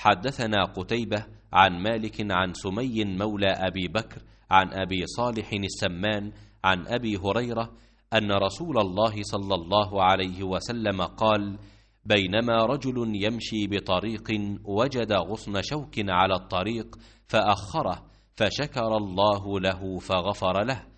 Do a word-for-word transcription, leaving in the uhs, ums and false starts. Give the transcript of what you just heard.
حدثنا قتيبة عن مالك عن سمي مولى أبي بكر عن أبي صالح السمان عن أبي هريرة أن رسول الله صلى الله عليه وسلم قال: بينما رجل يمشي بطريق وجد غصن شوك على الطريق فأخره، فشكر الله له فغفر له،